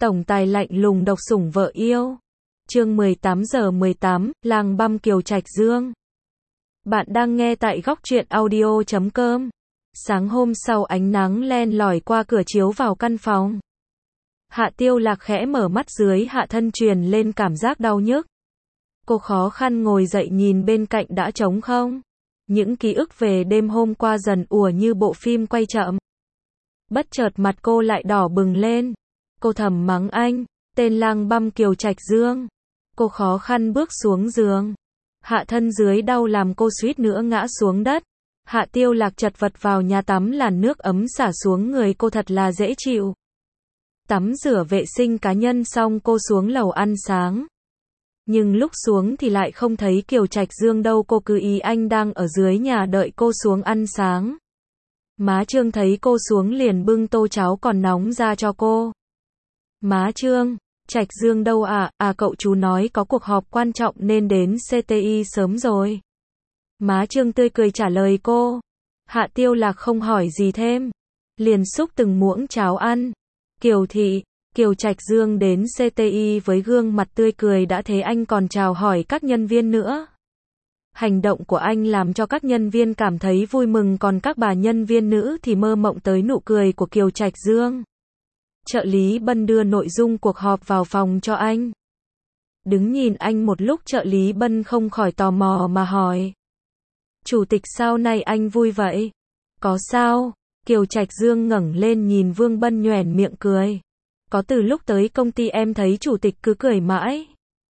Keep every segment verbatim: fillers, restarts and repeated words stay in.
Tổng tài lạnh lùng độc sủng vợ yêu. Chương mười tám giờ mười tám, Làng Băm Kiều Trạch Dương. Bạn đang nghe tại góc truyện audio chấm com. Sáng hôm sau ánh nắng len lỏi qua cửa chiếu vào căn phòng. Hạ Tiêu Lạc khẽ mở mắt, dưới hạ thân truyền lên cảm giác đau nhức. Cô khó khăn ngồi dậy, nhìn bên cạnh đã trống không. Những ký ức về đêm hôm qua dần ùa như bộ phim quay chậm. Bất chợt mặt cô lại đỏ bừng lên. Cô thầm mắng anh, tên lang băm Kiều Trạch Dương. Cô khó khăn bước xuống giường. Hạ thân dưới đau làm cô suýt nữa ngã xuống đất. Hạ Tiêu Lạc chật vật vào nhà tắm, làn nước ấm xả xuống người cô thật là dễ chịu. Tắm rửa vệ sinh cá nhân xong cô xuống lầu ăn sáng. Nhưng lúc xuống thì lại không thấy Kiều Trạch Dương đâu, cô cứ ý anh đang ở dưới nhà đợi cô xuống ăn sáng. Má Trương thấy cô xuống liền bưng tô cháo còn nóng ra cho cô. Má Trương, Trạch Dương đâu à? À cậu chú nói có cuộc họp quan trọng nên đến xê tê i sớm rồi. Má Trương tươi cười trả lời cô. Hạ Tiêu Lạc không hỏi gì thêm, liền xúc từng muỗng cháo ăn. Kiều thị, Kiều Trạch Dương đến xê tê i với gương mặt tươi cười, đã thế anh còn chào hỏi các nhân viên nữa. Hành động của anh làm cho các nhân viên cảm thấy vui mừng, còn các bà nhân viên nữ thì mơ mộng tới nụ cười của Kiều Trạch Dương. Trợ lý Bân đưa nội dung cuộc họp vào phòng cho anh. Đứng nhìn anh một lúc, trợ lý Bân không khỏi tò mò mà hỏi. Chủ tịch sao nay anh vui vậy? Có sao? Kiều Trạch Dương ngẩng lên nhìn Vương Bân nhoẻn miệng cười. Có, từ lúc tới công ty em thấy chủ tịch cứ cười mãi.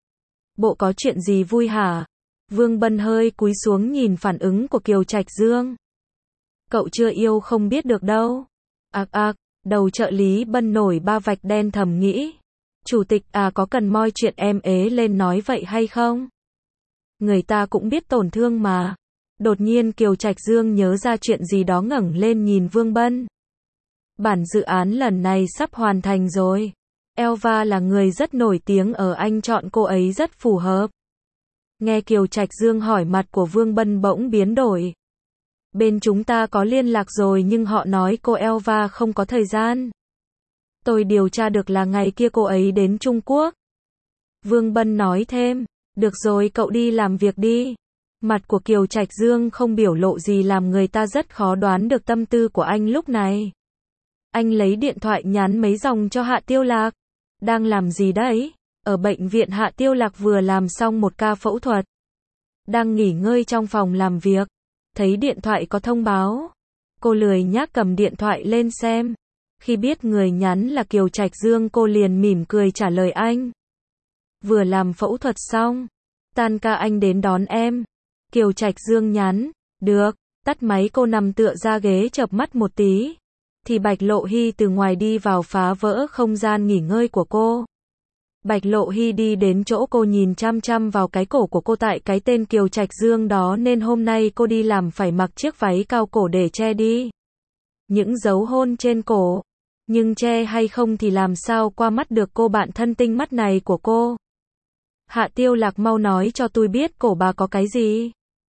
Bộ có chuyện gì vui hả? Vương Bân hơi cúi xuống nhìn phản ứng của Kiều Trạch Dương. Cậu chưa yêu không biết được đâu. Ác ác, đầu trợ lý Bân nổi ba vạch đen, thầm nghĩ. Chủ tịch à, có cần moi chuyện em ế lên nói vậy hay không? Người ta cũng biết tổn thương mà. Đột nhiên Kiều Trạch Dương nhớ ra chuyện gì đó, ngẩng lên nhìn Vương Bân. Bản dự án lần này sắp hoàn thành rồi. Elva là người rất nổi tiếng ở Anh, chọn cô ấy rất phù hợp. Nghe Kiều Trạch Dương hỏi, mặt của Vương Bân bỗng biến đổi. Bên chúng ta có liên lạc rồi nhưng họ nói cô Elva không có thời gian. Tôi điều tra được là ngày kia cô ấy đến Trung Quốc. Vương Bân nói thêm. Được rồi, cậu đi làm việc đi. Mặt của Kiều Trạch Dương không biểu lộ gì, làm người ta rất khó đoán được tâm tư của anh lúc này. Anh lấy điện thoại nhắn mấy dòng cho Hạ Tiêu Lạc. Đang làm gì đấy? Ở bệnh viện. Hạ Tiêu Lạc vừa làm xong một ca phẫu thuật, đang nghỉ ngơi trong phòng làm việc. Thấy điện thoại có thông báo, cô lười nhác cầm điện thoại lên xem. Khi biết người nhắn là Kiều Trạch Dương, cô liền mỉm cười trả lời anh. Vừa làm phẫu thuật xong, tan ca anh đến đón em. Kiều Trạch Dương nhắn. Được. Tắt máy, cô nằm tựa ra ghế chợp mắt một tí. Thì Bạch Lộ Hy từ ngoài đi vào, phá vỡ không gian nghỉ ngơi của cô. Bạch Lộ Hy đi đến chỗ cô, nhìn chăm chăm vào cái cổ của cô. Tại cái tên Kiều Trạch Dương đó nên hôm nay cô đi làm phải mặc chiếc váy cao cổ để che đi những dấu hôn trên cổ. Nhưng che hay không thì làm sao qua mắt được cô bạn thân tinh mắt này của cô. Hạ Tiêu Lạc, mau nói cho tôi biết cổ bà có cái gì?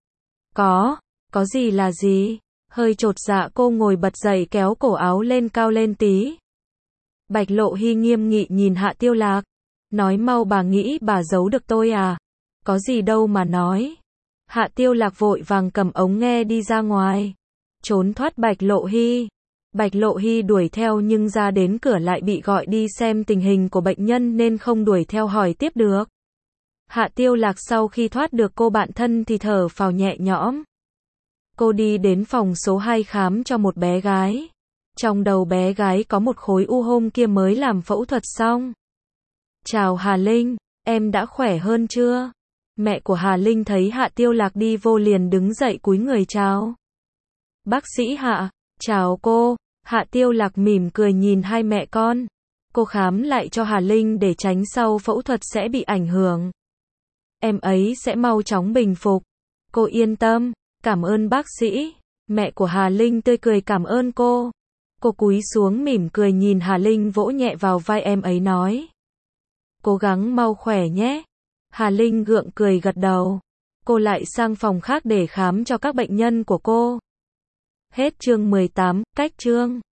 Có, có gì là gì? Hơi chột dạ cô ngồi bật dậy, kéo cổ áo lên cao lên tí. Bạch Lộ Hy nghiêm nghị nhìn Hạ Tiêu Lạc. Nói mau, bà nghĩ bà giấu được tôi à? Có gì đâu mà nói. Hạ Tiêu Lạc vội vàng cầm ống nghe đi ra ngoài, trốn thoát Bạch Lộ Hy. Bạch Lộ Hy đuổi theo nhưng ra đến cửa lại bị gọi đi xem tình hình của bệnh nhân nên không đuổi theo hỏi tiếp được. Hạ Tiêu Lạc sau khi thoát được cô bạn thân thì thở phào nhẹ nhõm. Cô đi đến phòng số hai khám cho một bé gái. Trong đầu bé gái có một khối u, hôm kia mới làm phẫu thuật xong. Chào Hà Linh, em đã khỏe hơn chưa? Mẹ của Hà Linh thấy Hạ Tiêu Lạc đi vô liền đứng dậy cúi người chào. Bác sĩ Hạ, chào cô. Hạ Tiêu Lạc mỉm cười nhìn hai mẹ con. Cô khám lại cho Hà Linh để tránh sau phẫu thuật sẽ bị ảnh hưởng. Em ấy sẽ mau chóng bình phục. Cô yên tâm. Cảm ơn bác sĩ. Mẹ của Hà Linh tươi cười cảm ơn cô. Cô cúi xuống mỉm cười nhìn Hà Linh, vỗ nhẹ vào vai em ấy nói. Cố gắng mau khỏe nhé. Hà Linh gượng cười gật đầu. Cô lại sang phòng khác để khám cho các bệnh nhân của cô. Hết chương mười tám, cách chương.